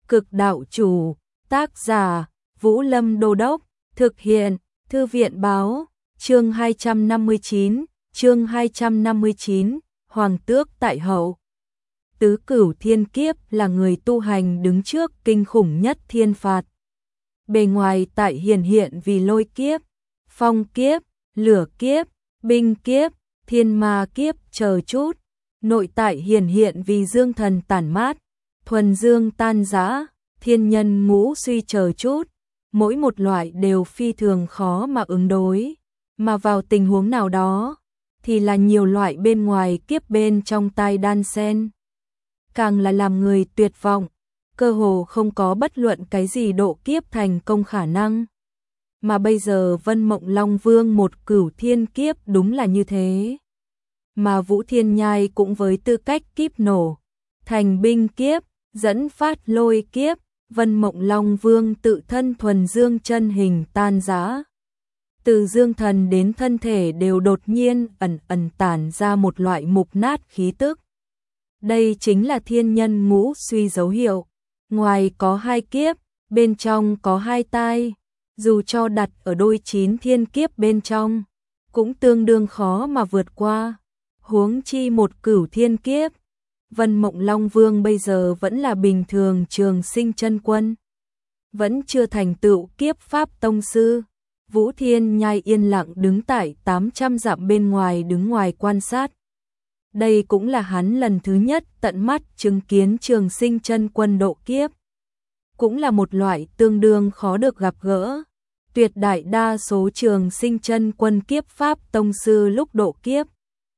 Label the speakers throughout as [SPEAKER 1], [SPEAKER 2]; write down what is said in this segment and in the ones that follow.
[SPEAKER 1] Cực đạo chủ, tác giả, Vũ Lâm Đô Đốc, thực hiện, Thư viện báo, chương 259, Hoàng tước tại hậu. Tứ Cửu Thiên Kiếp là người tu hành đứng trước kinh khủng nhất thiên phạt. Bề ngoài tại hiển hiện vì lôi kiếp, phong kiếp, lửa kiếp, binh kiếp, thiên ma kiếp chờ chút. Nội tại hiển hiện vì dương thần tản mát, thuần dương tan rã, thiên nhân ngũ suy chờ chút. Mỗi một loại đều phi thường khó mà ứng đối, mà vào tình huống nào đó thì là nhiều loại bên ngoài kiếp bên trong tai đan xen. Càng là làm người tuyệt vọng, cơ hồ không có bất luận cái gì độ kiếp thành công khả năng. Mà bây giờ Vân Mộng Long Vương một cửu thiên kiếp đúng là như thế. Mà Vũ Thiên Nhai cũng với tư cách kiếp nổ, thành binh kiếp, dẫn phát lôi kiếp, Vân Mộng Long Vương tự thân thuần dương chân hình tan rã. Từ dương thần đến thân thể đều đột nhiên ẩn tản ra một loại mục nát khí tức. Đây chính là thiên nhân ngũ suy dấu hiệu. Ngoài có hai kiếp, bên trong có hai tai. Dù cho đặt ở đôi 9 thiên kiếp bên trong, cũng tương đương khó mà vượt qua. Huống chi một cửu thiên kiếp. Vân Mộng Long Vương bây giờ vẫn là bình thường trường sinh chân quân, vẫn chưa thành tựu kiếp pháp tông sư. Vũ Thiên Nhai yên lặng đứng tại 800 dặm bên ngoài đứng ngoài quan sát. Đây cũng là hắn lần thứ nhất tận mắt chứng kiến trường sinh chân quân độ kiếp. Cũng là một loại tương đương khó được gặp gỡ. Tuyệt đại đa số trường sinh chân quân kiếp pháp tông sư lúc độ kiếp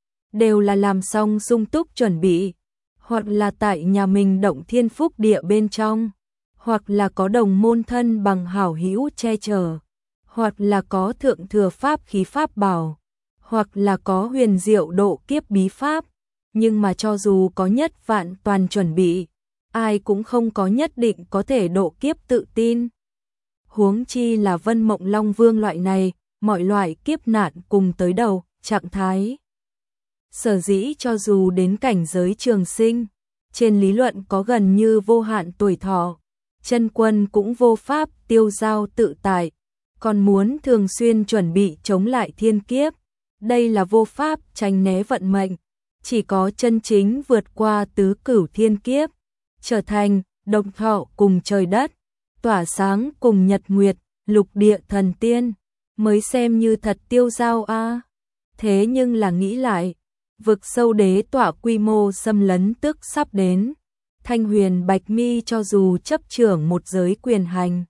[SPEAKER 1] đều là làm xong sung túc chuẩn bị, hoặc là tại nhà mình động thiên phúc địa bên trong, hoặc là có đồng môn thân bằng hảo hữu che chở, hoặc là có thượng thừa pháp khí pháp bảo, hoặc là có huyền diệu độ kiếp bí pháp. Nhưng mà cho dù có nhất vạn toàn chuẩn bị, ai cũng không có nhất định có thể độ kiếp tự tin. Huống chi là Vân Mộng Long Vương loại này, mọi loại kiếp nạn cùng tới đầu, trạng thái. Sở dĩ cho dù đến cảnh giới trường sinh, trên lý luận có gần như vô hạn tuổi thọ, chân quân cũng vô pháp tiêu dao tự tại, còn muốn thường xuyên chuẩn bị chống lại thiên kiếp. Đây là vô pháp tránh né vận mệnh, chỉ có chân chính vượt qua tứ cửu thiên kiếp, trở thành đồng thọ cùng trời đất, tỏa sáng cùng nhật nguyệt, lục địa thần tiên, mới xem như thật tiêu dao a. Thế nhưng là nghĩ lại, vực sâu đế tỏa quy mô xâm lấn tức sắp đến. Thanh Huyền Bạch Mi cho dù chấp trưởng một giới quyền hành,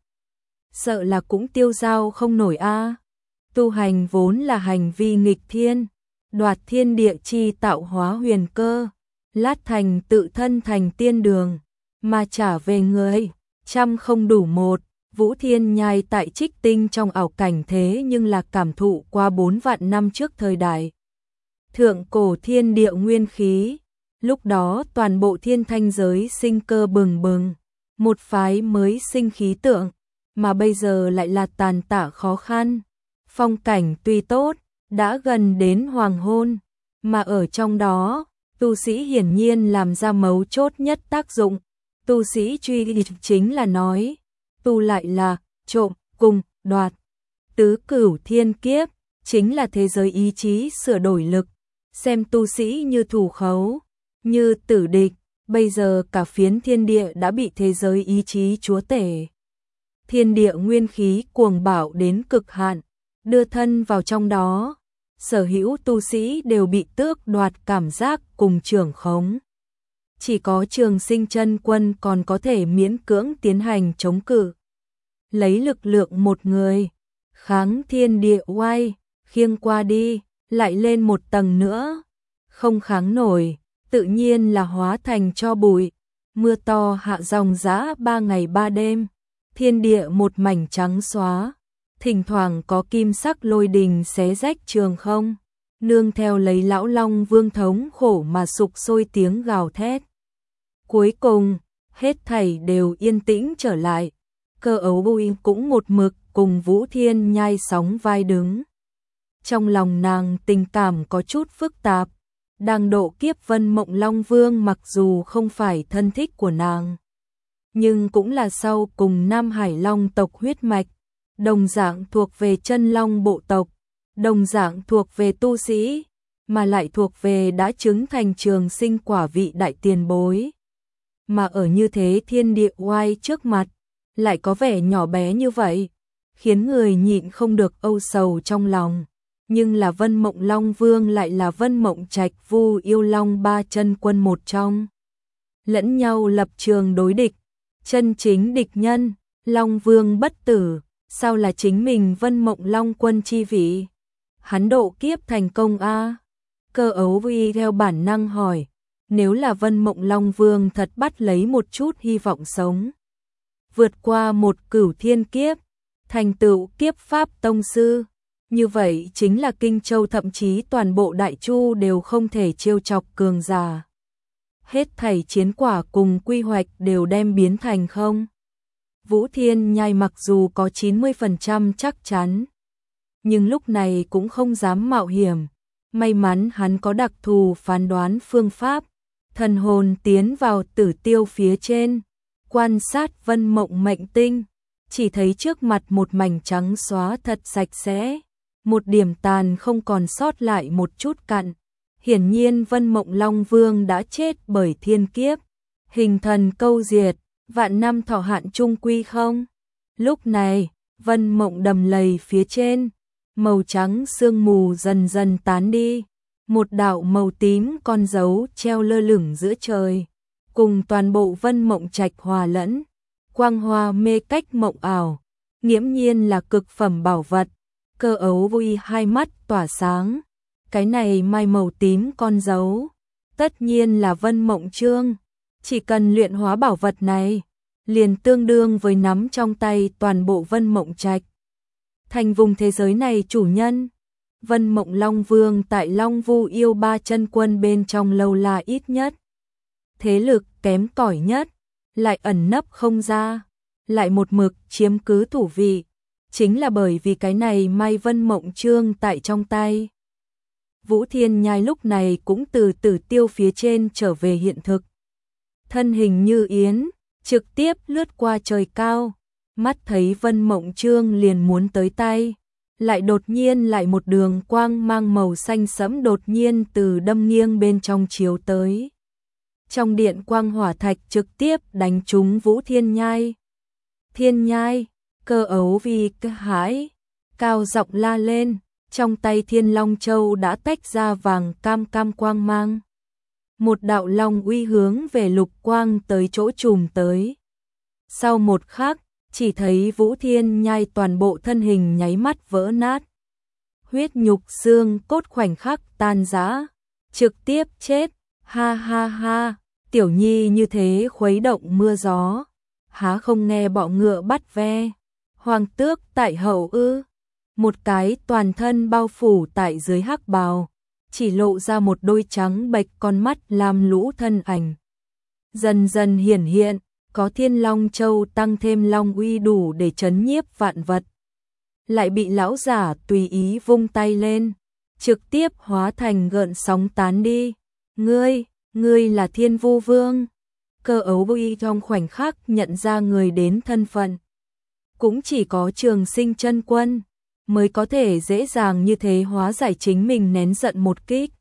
[SPEAKER 1] sợ là cũng tiêu dao không nổi a. Tu hành vốn là hành vi nghịch thiên, đoạt thiên địa chi tạo hóa huyền cơ, lát thành tự thân thành tiên đường, mà trả về người, trăm không đủ một. Vũ Thiên Nhai tại Trích Tinh trong ảo cảnh thế nhưng là cảm thụ qua 4 vạn năm trước thời đại thượng cổ thiên địa nguyên khí. Lúc đó toàn bộ thiên thanh giới sinh cơ bừng bừng, một phái mới sinh khí tượng, mà bây giờ lại là tàn tạ khó khăn. Phong cảnh tuy tốt, đã gần đến hoàng hôn, mà ở trong đó, tu sĩ hiển nhiên làm ra mấu chốt nhất tác dụng. Tu sĩ truy chính là nói, tu lại là trộm, cùng, đoạt. Tứ cửu thiên kiếp, chính là thế giới ý chí sửa đổi lực, xem tu sĩ như thủ khấu, như tử địch. Bây giờ cả phiến thiên địa đã bị thế giới ý chí chúa tể. Thiên địa nguyên khí cuồng bạo đến cực hạn, đưa thân vào trong đó, sở hữu tu sĩ đều bị tước đoạt cảm giác cùng trưởng khống. Chỉ có trường sinh chân quân còn có thể miễn cưỡng tiến hành chống cự. Lấy lực lượng một người, kháng thiên địa oai, khiêng qua đi, lại lên một tầng nữa. Không kháng nổi, tự nhiên là hóa thành tro bụi. Mưa to hạ dòng dã 3 ngày 3 đêm, thiên địa một mảnh trắng xóa. Thỉnh thoảng có kim sắc lôi đình xé rách trường không, nương theo lấy lão long vương thống khổ mà sục sôi tiếng gào thét. Cuối cùng, hết thảy đều yên tĩnh trở lại. Cơ ấu bùi cũng một mực cùng Vũ Thiên Nhai sóng vai đứng. Trong lòng nàng tình cảm có chút phức tạp. Đang độ kiếp Vân Mộng Long Vương mặc dù không phải thân thích của nàng, nhưng cũng là sau cùng Nam Hải Long tộc huyết mạch, đồng dạng thuộc về chân long bộ tộc, đồng dạng thuộc về tu sĩ, mà lại thuộc về đã chứng thành trường sinh quả vị đại tiền bối. Mà ở như thế thiên địa oai trước mặt, lại có vẻ nhỏ bé như vậy, khiến người nhịn không được âu sầu trong lòng. Nhưng là Vân Mộng Long Vương lại là Vân Mộng Trạch Vu Yêu Long ba chân quân một trong. Lẫn nhau lập trường đối địch, chân chính địch nhân, Long Vương bất tử, sao là chính mình Vân Mộng Long quân chi vị? Hắn độ kiếp thành công a? Cơ Ấu Vi theo bản năng hỏi, nếu là Vân Mộng Long Vương thật bắt lấy một chút hy vọng sống, vượt qua một cửu thiên kiếp, thành tựu kiếp pháp tông sư, như vậy chính là Kinh Châu thậm chí toàn bộ Đại Chu đều không thể trêu chọc cường giả. Hết thảy chiến quả cùng quy hoạch đều đem biến thành không. Vũ Thiên Nhai mặc dù có 90% chắc chắn, nhưng lúc này cũng không dám mạo hiểm. May mắn hắn có đặc thù phán đoán phương pháp, thần hồn tiến vào tử tiêu phía trên, quan sát Vân Mộng mệnh tinh, chỉ thấy trước mặt một mảnh trắng xóa thật sạch sẽ, một điểm tàn không còn sót lại một chút cặn. Hiển nhiên Vân Mộng Long Vương đã chết bởi thiên kiếp, hình thần câu diệt, vạn năm thọ hạn chung quy không. Lúc này, Vân Mộng đầm lầy phía trên, màu trắng sương mù dần dần tán đi, một đạo màu tím con dấu treo lơ lửng giữa trời, cùng toàn bộ Vân Mộng Trạch hòa lẫn, quang hoa mê cách mộng ảo, nghiễm nhiên là cực phẩm bảo vật. Cơ Ấu Vi hai mắt tỏa sáng, cái này mai màu tím con dấu, tất nhiên là Vân Mộng Chương, chỉ cần luyện hóa bảo vật này, liền tương đương với nắm trong tay toàn bộ Vân Mộng Trạch, thành vùng thế giới này chủ nhân. Vân Mộng Long Vương tại Long Vu Yêu ba chân quân bên trong lâu là ít nhất, thế lực kém cỏi nhất, lại ẩn nấp không ra, lại một mực chiếm cứ thủ vị, chính là bởi vì cái này mai Vân Mộng Chương tại trong tay. Vũ Thiên Nhai lúc này cũng từ tử tiêu phía trên trở về hiện thực, thân hình như yến, trực tiếp lướt qua trời cao, mắt thấy Vân Mộng Chương liền muốn tới tay, lại đột nhiên lại một đường quang mang màu xanh sẫm đột nhiên từ đâm nghiêng bên trong chiếu tới. Trong điện quang hỏa thạch trực tiếp đánh trúng Vũ Thiên Nhai. Thiên Nhai, Cơ Ấu Vi kinh hãi, cao giọng la lên, trong tay Thiên Long Châu đã tách ra vàng cam cam quang mang. Một đạo long uy hướng về lục quang tới chỗ trùm tới. Sau một khắc, chỉ thấy Vũ Thiên Nhai toàn bộ thân hình nháy mắt vỡ nát. Huyết nhục xương cốt khoảnh khắc tan rã, trực tiếp chết. Ha ha ha, tiểu nhi như thế khuấy động mưa gió, há không nghe bọ ngựa bắt ve. Hoàng tước tại hậu ư? Một cái toàn thân bao phủ tại dưới hắc bào, chỉ lộ ra một đôi trắng bệch con mắt lam lũ thân ảnh. Dần dần hiển hiện, có Thiên Long Châu tăng thêm long uy đủ để trấn nhiếp vạn vật. Lại bị lão giả tùy ý vung tay lên, trực tiếp hóa thành gợn sóng tán đi. Ngươi là Thiên Vu Vương. Cơ Ấu Vi trong khoảnh khắc nhận ra người đến thân phận. Cũng chỉ có Trường Sinh chân quân mới có thể dễ dàng như thế hóa giải chính mình nén giận một kích.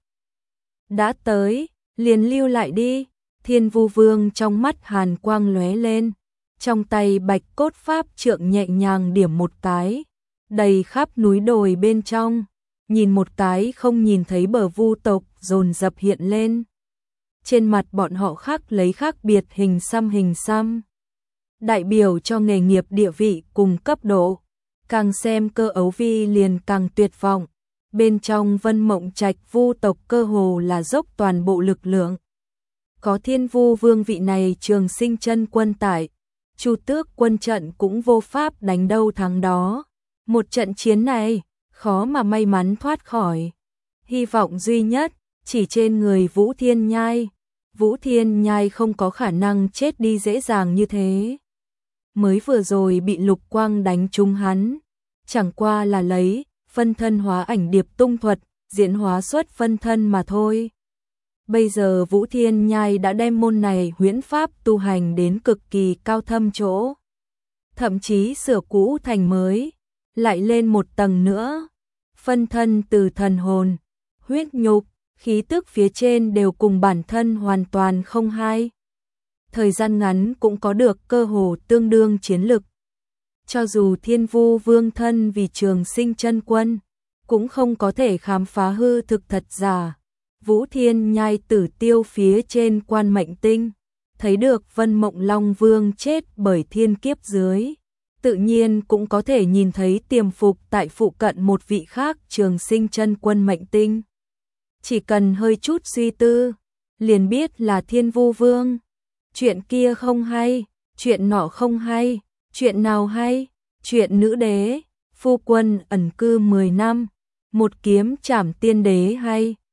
[SPEAKER 1] Đã tới, liền lưu lại đi. Thiên Vu Vương trong mắt hàn quang lóe lên, trong tay bạch cốt pháp trượng nhẹ nhàng điểm một cái, đầy khắp núi đồi bên trong, nhìn một cái không nhìn thấy bờ vu tộc dồn dập hiện lên. Trên mặt bọn họ khắc lấy khác biệt hình xăm, đại biểu cho nghề nghiệp địa vị cùng cấp độ. Càng xem Cơ Ấu Vi liền càng tuyệt vọng, bên trong Vân Mộng Trạch vu tộc cơ hồ là dốc toàn bộ lực lượng. Có Thiên Vu Vương vị này Trường Sinh chân quân tại, Chu Tước quân trận cũng vô pháp đánh đâu thắng đó. Một trận chiến này, khó mà may mắn thoát khỏi. Hy vọng duy nhất, chỉ trên người Vũ Thiên Nhai. Vũ Thiên Nhai không có khả năng chết đi dễ dàng như thế. Mới vừa rồi bị lục quang đánh trúng hắn, chẳng qua là lấy phân thân hóa ảnh điệp tung thuật, diễn hóa xuất phân thân mà thôi. Bây giờ Vũ Thiên Nhai đã đem môn này huyễn pháp tu hành đến cực kỳ cao thâm chỗ. Thậm chí sửa cũ thành mới, lại lên một tầng nữa. Phân thân từ thần hồn, huyết nhục, khí tức phía trên đều cùng bản thân hoàn toàn không hai. Thời gian ngắn cũng có được cơ hồ tương đương chiến lực. Cho dù Thiên Vu Vương thân vì Trường Sinh Chân Quân, cũng không có thể khám phá hư thực thật giả. Vũ Thiên Nhai tử tiêu phía trên Quan Mệnh Tinh, thấy được Vân Mộng Long Vương chết bởi thiên kiếp dưới, tự nhiên cũng có thể nhìn thấy tiềm phục tại phụ cận một vị khác Trường Sinh Chân Quân Mệnh Tinh. Chỉ cần hơi chút suy tư, liền biết là Thiên Vu Vương. Chuyện kia không hay, chuyện nọ không hay, chuyện nào hay? Chuyện nữ đế, phu quân ẩn cư 10 năm, một kiếm trảm tiên đế hay?